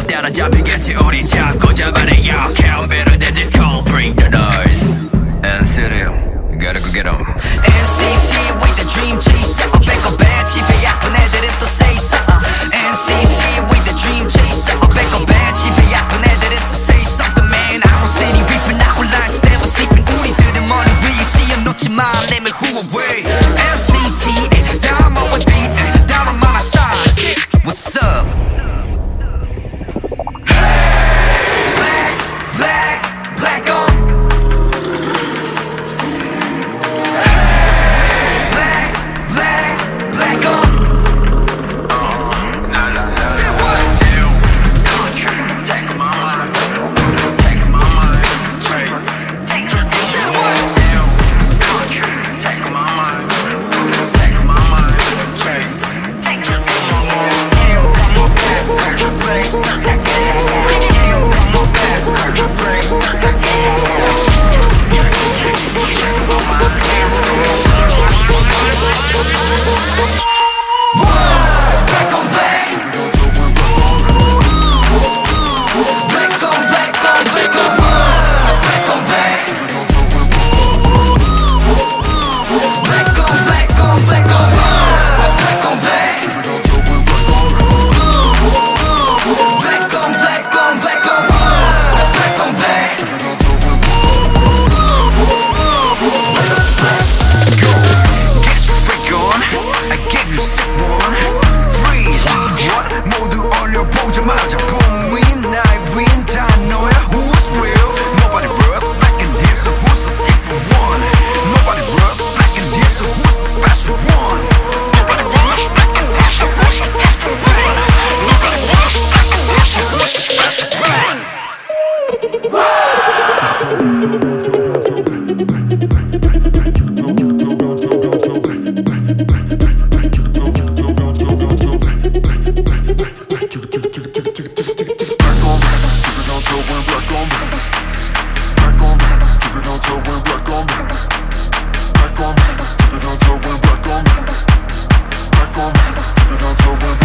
못 따라잡히겠지 우린 자꾸 잡아내요 Count better than this cold bring the noise NCT gotta go get 'em NCT with the dream chaser 배꼽 배 집에 아픈 애들은 또 say something NCT with the dream chaser 배꼽 배 집에 아픈 애들은 또 say something Man I don't see any reaping our lives never sleeping 우리들은 머리 위에 시험 놓지 마 Name it who away NCT 다음 on the beat 다음 on my side What's up? Hey Black Black on Back on me,